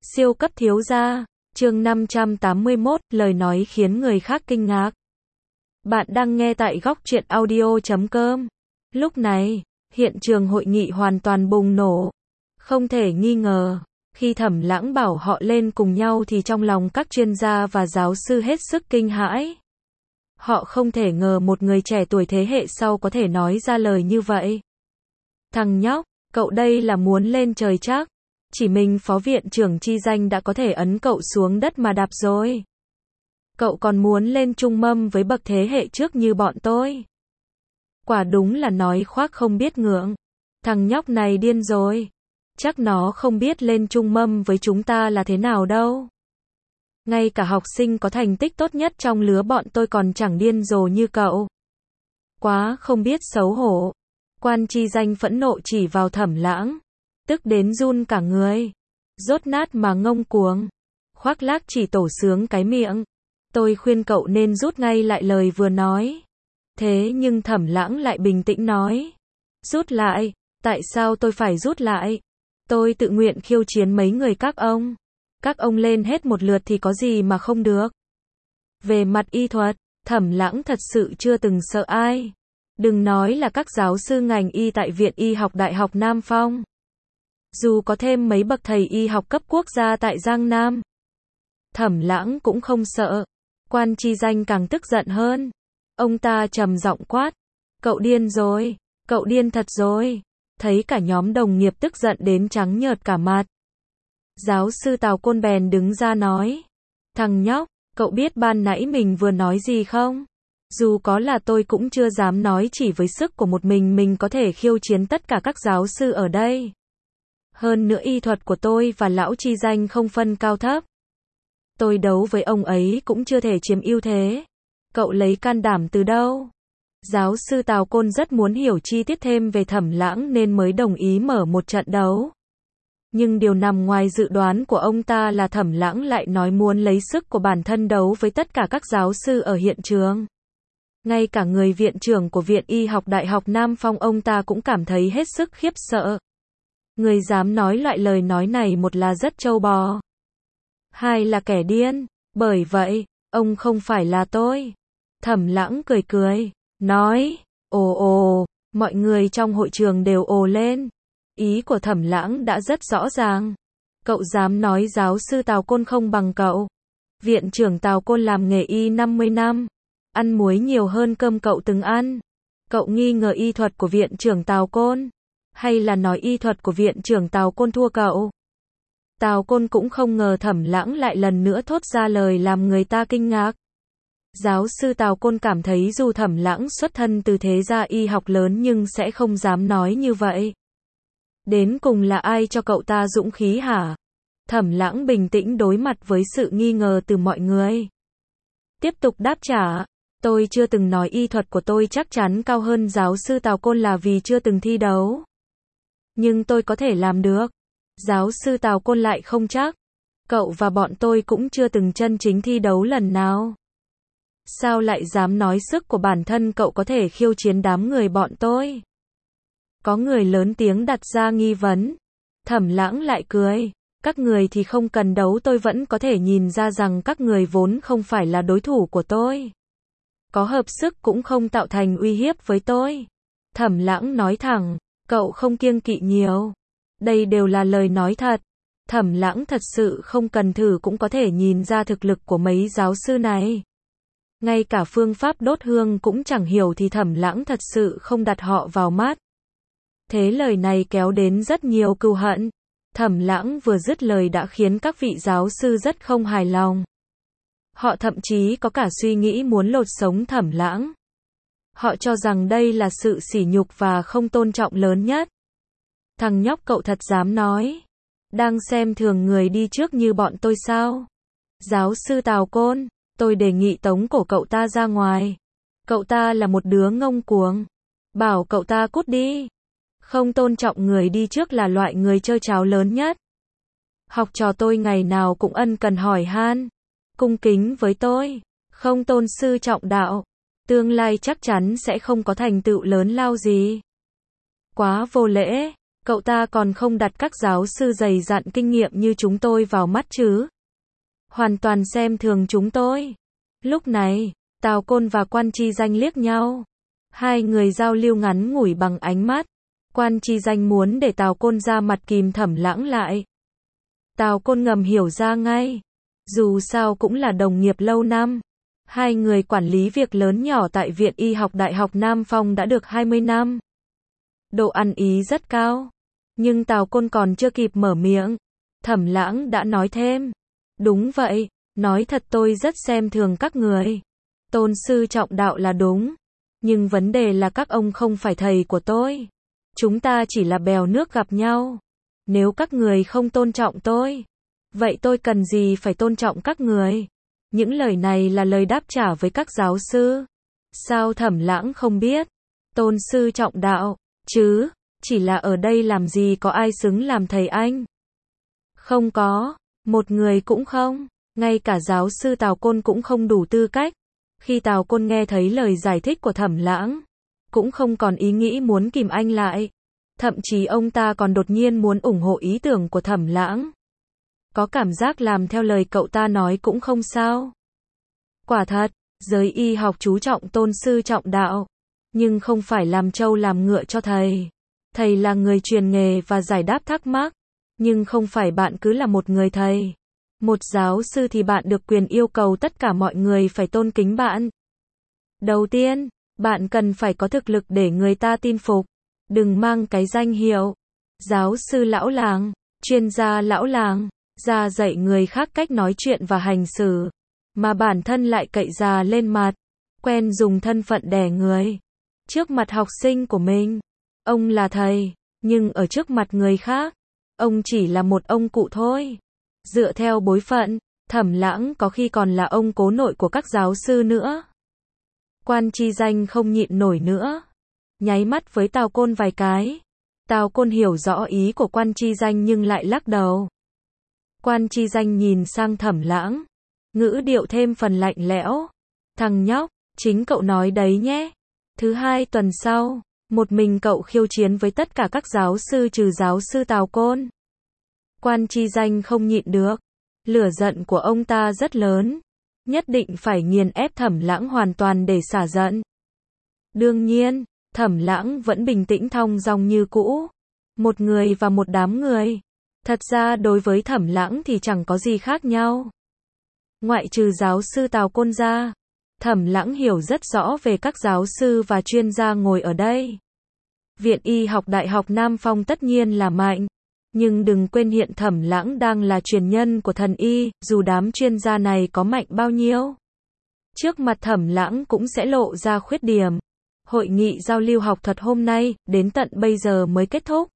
Siêu cấp thiếu gia, chương 581, lời nói khiến người khác kinh ngạc. Bạn đang nghe tại góc truyện audio.com. Lúc này, hiện trường hội nghị hoàn toàn bùng nổ. Không thể nghi ngờ, khi Thẩm Lãng bảo họ lên cùng nhau thì trong lòng các chuyên gia và giáo sư hết sức kinh hãi. Họ không thể ngờ một người trẻ tuổi thế hệ sau có thể nói ra lời như vậy. Thằng nhóc, cậu đây là muốn lên trời chắc. Chỉ mình phó viện trưởng chi danh đã có thể ấn cậu xuống đất mà đạp rồi. Cậu còn muốn lên trung mâm với bậc thế hệ trước như bọn tôi. Quả đúng là nói khoác không biết ngượng. Thằng nhóc này điên rồi. Chắc nó không biết lên trung mâm với chúng ta là thế nào đâu. Ngay cả học sinh có thành tích tốt nhất trong lứa bọn tôi còn chẳng điên rồ như cậu. Quá không biết xấu hổ. Quan chi danh phẫn nộ chỉ vào Thẩm Lãng. Tức đến run cả người. Rốt nát mà ngông cuồng. Khoác lác chỉ tổ sướng cái miệng. Tôi khuyên cậu nên rút ngay lại lời vừa nói. Thế nhưng Thẩm Lãng lại bình tĩnh nói. Rút lại? Tại sao tôi phải rút lại? Tôi tự nguyện khiêu chiến mấy người các ông. Các ông lên hết một lượt thì có gì mà không được. Về mặt y thuật, Thẩm Lãng thật sự chưa từng sợ ai. Đừng nói là các giáo sư ngành y tại Viện Y học Đại học Nam Phong. Dù có thêm mấy bậc thầy y học cấp quốc gia tại Giang Nam, Thẩm Lãng cũng không sợ. Quan chi danh càng tức giận hơn. Ông ta trầm giọng quát. Cậu điên rồi. Cậu điên thật rồi. Thấy cả nhóm đồng nghiệp tức giận đến trắng nhợt cả mặt. Giáo sư Tào Côn bèn đứng ra nói. Thằng nhóc, cậu biết ban nãy mình vừa nói gì không? Dù có là tôi cũng chưa dám nói chỉ với sức của một mình có thể khiêu chiến tất cả các giáo sư ở đây. Hơn nữa y thuật của tôi và lão chi danh không phân cao thấp. Tôi đấu với ông ấy cũng chưa thể chiếm ưu thế. Cậu lấy can đảm từ đâu? Giáo sư Tào Côn rất muốn hiểu chi tiết thêm về Thẩm Lãng nên mới đồng ý mở một trận đấu. Nhưng điều nằm ngoài dự đoán của ông ta là Thẩm Lãng lại nói muốn lấy sức của bản thân đấu với tất cả các giáo sư ở hiện trường. Ngay cả người viện trưởng của Viện Y học Đại học Nam Phong ông ta cũng cảm thấy hết sức khiếp sợ. Người dám nói loại lời nói này một là rất trâu bò. Hai là kẻ điên. Bởi vậy, ông không phải là tôi. Thẩm Lãng cười cười. Nói. Ồ ồ. Mọi người trong hội trường đều ồ lên. Ý của Thẩm Lãng đã rất rõ ràng. Cậu dám nói giáo sư Tào Côn không bằng cậu. Viện trưởng Tào Côn làm nghề y 50 năm. Ăn muối nhiều hơn cơm cậu từng ăn. Cậu nghi ngờ y thuật của viện trưởng Tào Côn. Hay là nói y thuật của viện trưởng Tào Côn thua cậu? Tào Côn cũng không ngờ Thẩm Lãng lại lần nữa thốt ra lời làm người ta kinh ngạc. Giáo sư Tào Côn cảm thấy dù Thẩm Lãng xuất thân từ thế gia y học lớn nhưng sẽ không dám nói như vậy. Đến cùng là ai cho cậu ta dũng khí hả? Thẩm Lãng bình tĩnh đối mặt với sự nghi ngờ từ mọi người. Tiếp tục đáp trả. Tôi chưa từng nói y thuật của tôi chắc chắn cao hơn giáo sư Tào Côn là vì chưa từng thi đấu. Nhưng tôi có thể làm được. Giáo sư Tào Côn lại không chắc. Cậu và bọn tôi cũng chưa từng chân chính thi đấu lần nào. Sao lại dám nói sức của bản thân cậu có thể khiêu chiến đám người bọn tôi? Có người lớn tiếng đặt ra nghi vấn. Thẩm Lãng lại cười. Các người thì không cần đấu, tôi vẫn có thể nhìn ra rằng các người vốn không phải là đối thủ của tôi. Có hợp sức cũng không tạo thành uy hiếp với tôi. Thẩm Lãng nói thẳng. Cậu không kiêng kỵ nhiều. Đây đều là lời nói thật. Thẩm Lãng thật sự không cần thử cũng có thể nhìn ra thực lực của mấy giáo sư này. Ngay cả phương pháp đốt hương cũng chẳng hiểu thì Thẩm Lãng thật sự không đặt họ vào mắt. Thế lời này kéo đến rất nhiều cừu hận. Thẩm Lãng vừa dứt lời đã khiến các vị giáo sư rất không hài lòng. Họ thậm chí có cả suy nghĩ muốn lột sống Thẩm Lãng. Họ cho rằng đây là sự sỉ nhục và không tôn trọng lớn nhất. Thằng nhóc cậu thật dám nói. Đang xem thường người đi trước như bọn tôi sao? Giáo sư Tào Côn, tôi đề nghị tống cổ cậu ta ra ngoài. Cậu ta là một đứa ngông cuồng. Bảo cậu ta cút đi. Không tôn trọng người đi trước là loại người chơi cháo lớn nhất. Học trò tôi ngày nào cũng ân cần hỏi han. Cung kính với tôi. Không tôn sư trọng đạo. Tương lai chắc chắn sẽ không có thành tựu lớn lao gì. Quá vô lễ. Cậu ta còn không đặt các giáo sư dày dặn kinh nghiệm như chúng tôi vào mắt chứ. Hoàn toàn xem thường chúng tôi. Lúc này, Tào Côn và Quan Chi Danh liếc nhau. Hai người giao lưu ngắn ngủi bằng ánh mắt. Quan Chi Danh muốn để Tào Côn ra mặt kìm Thẩm Lãng lại. Tào Côn ngầm hiểu ra ngay. Dù sao cũng là đồng nghiệp lâu năm. Hai người quản lý việc lớn nhỏ tại Viện Y học Đại học Nam Phong đã được 20 năm. Độ ăn ý rất cao. Nhưng Tào Côn còn chưa kịp mở miệng. Thẩm Lãng đã nói thêm. Đúng vậy, nói thật tôi rất xem thường các người. Tôn sư trọng đạo là đúng. Nhưng vấn đề là các ông không phải thầy của tôi. Chúng ta chỉ là bèo nước gặp nhau. Nếu các người không tôn trọng tôi, vậy tôi cần gì phải tôn trọng các người? Những lời này là lời đáp trả với các giáo sư. Sao Thẩm Lãng không biết? Tôn sư trọng đạo, chứ, chỉ là ở đây làm gì có ai xứng làm thầy anh? Không có, một người cũng không, ngay cả giáo sư Tào Côn cũng không đủ tư cách. Khi Tào Côn nghe thấy lời giải thích của Thẩm Lãng, cũng không còn ý nghĩ muốn kìm anh lại. Thậm chí ông ta còn đột nhiên muốn ủng hộ ý tưởng của Thẩm Lãng. Có cảm giác làm theo lời cậu ta nói cũng không sao. Quả thật, giới y học chú trọng tôn sư trọng đạo, nhưng không phải làm trâu làm ngựa cho thầy. Thầy là người truyền nghề và giải đáp thắc mắc, nhưng không phải bạn cứ là một người thầy. Một giáo sư thì bạn được quyền yêu cầu tất cả mọi người phải tôn kính bạn. Đầu tiên, bạn cần phải có thực lực để người ta tin phục. Đừng mang cái danh hiệu giáo sư lão làng, chuyên gia lão làng, ra dạy người khác cách nói chuyện và hành xử, mà bản thân lại cậy già lên mặt, quen dùng thân phận đè người. Trước mặt học sinh của mình, ông là thầy, nhưng ở trước mặt người khác, ông chỉ là một ông cụ thôi. Dựa theo bối phận, Thẩm Lãng có khi còn là ông cố nội của các giáo sư nữa. Quan Chi Danh không nhịn nổi nữa. Nháy mắt với Tào Côn vài cái. Tào Côn hiểu rõ ý của Quan Chi Danh nhưng lại lắc đầu. Quan Chi Danh nhìn sang Thẩm Lãng, ngữ điệu thêm phần lạnh lẽo. Thằng nhóc, chính cậu nói đấy nhé. Thứ hai tuần sau, một mình cậu khiêu chiến với tất cả các giáo sư trừ giáo sư Tào Côn. Quan Chi Danh không nhịn được. Lửa giận của ông ta rất lớn. Nhất định phải nghiền ép Thẩm Lãng hoàn toàn để xả giận. Đương nhiên, Thẩm Lãng vẫn bình tĩnh thong dong như cũ. Một người và một đám người. Thật ra đối với Thẩm Lãng thì chẳng có gì khác nhau. Ngoại trừ giáo sư Tào Côn ra, Thẩm Lãng hiểu rất rõ về các giáo sư và chuyên gia ngồi ở đây. Viện Y học Đại học Nam Phong tất nhiên là mạnh. Nhưng đừng quên hiện Thẩm Lãng đang là truyền nhân của thần y, dù đám chuyên gia này có mạnh bao nhiêu. Trước mặt Thẩm Lãng cũng sẽ lộ ra khuyết điểm. Hội nghị giao lưu học thuật hôm nay, đến tận bây giờ mới kết thúc.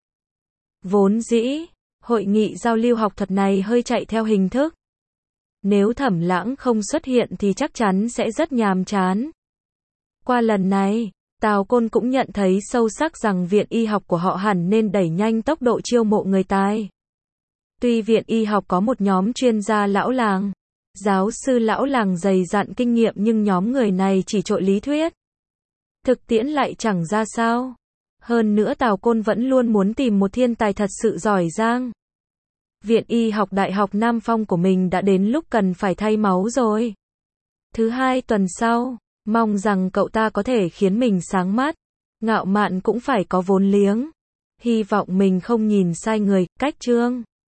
Vốn dĩ, hội nghị giao lưu học thuật này hơi chạy theo hình thức. Nếu Thẩm Lãng không xuất hiện thì chắc chắn sẽ rất nhàm chán. Qua lần này, Tào Côn cũng nhận thấy sâu sắc rằng viện y học của họ hẳn nên đẩy nhanh tốc độ chiêu mộ người tài. Tuy viện y học có một nhóm chuyên gia lão làng, giáo sư lão làng dày dặn kinh nghiệm nhưng nhóm người này chỉ trội lý thuyết. Thực tiễn lại chẳng ra sao. Hơn nữa Tào Côn vẫn luôn muốn tìm một thiên tài thật sự giỏi giang. Viện Y học Đại học Nam Phong của mình đã đến lúc cần phải thay máu rồi. Thứ hai tuần sau, mong rằng cậu ta có thể khiến mình sáng mắt. Ngạo mạn cũng phải có vốn liếng. Hy vọng mình không nhìn sai người, cách chương.